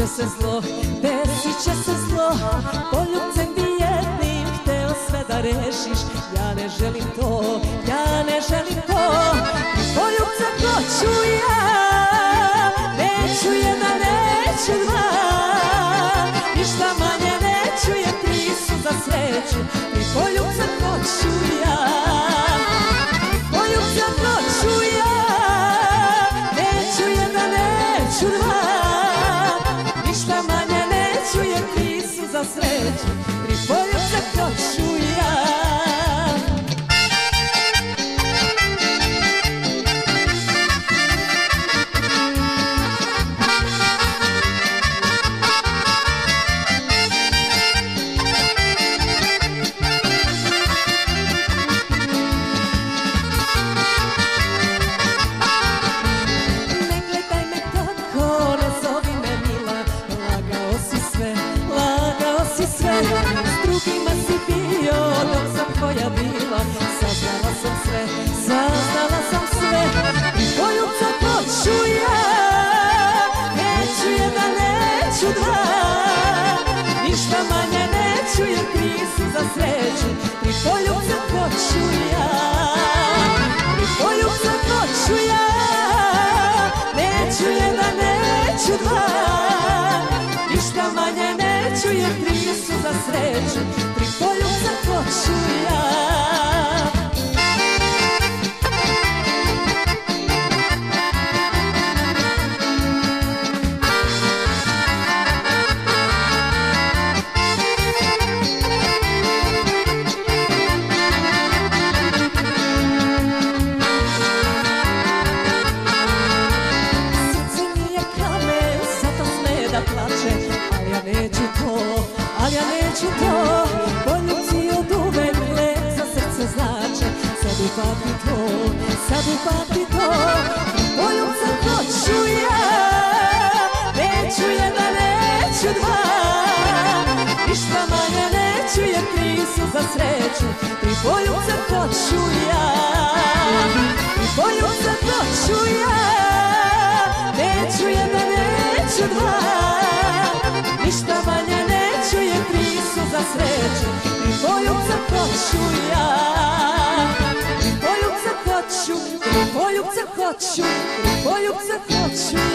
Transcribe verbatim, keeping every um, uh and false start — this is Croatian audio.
će se zlo, desit će se zlo. Poljubcem bi jednim hteo sve da rešiš. Ja ne želim to, ja ne želim to. Poljubcem hoću ja, neću jedan, neću dva. Ništa manje neću jer tri su za sreću. Tri poljubcem hoću ja, poljubcem hoću ja. Neću jedan, neću dva. Ništa manje neću jer tri su za sreću. Tri poljubcem hoću ja. S drugima si bio dok sam tvoja bila. Saznala sam sve, saznala sam sve. I poljubcem hoću ja, neću jedan, neću dva. Ništa manje neću jer tri su za sreću. Tri poljubcem hoću ja, tri poljubcem hoću ja. Neću jedan, neću dva. Ništa manje neću jer tri su za sreću. Tri poljubcem hoću ja. Srce nije kamen, zato sme da plače. Ali ja neću to, ali ja neću to. Poljubci od uvek lep za srce znače. Sad upamti to, sad upamti to. Poljubcem hoću ja, neću jedan, neću dva. Ništa manje neću jer tri su za sreću. Tri poljubcem hoću ja, tri poljubcem hoću ja. Neću jedan, neću dva. Ništa manje neću jer tri su za sreću. Tri poljubcem hoću ja, tri poljubcem hoću, tri poljubcem hoću, tri poljubcem hoću.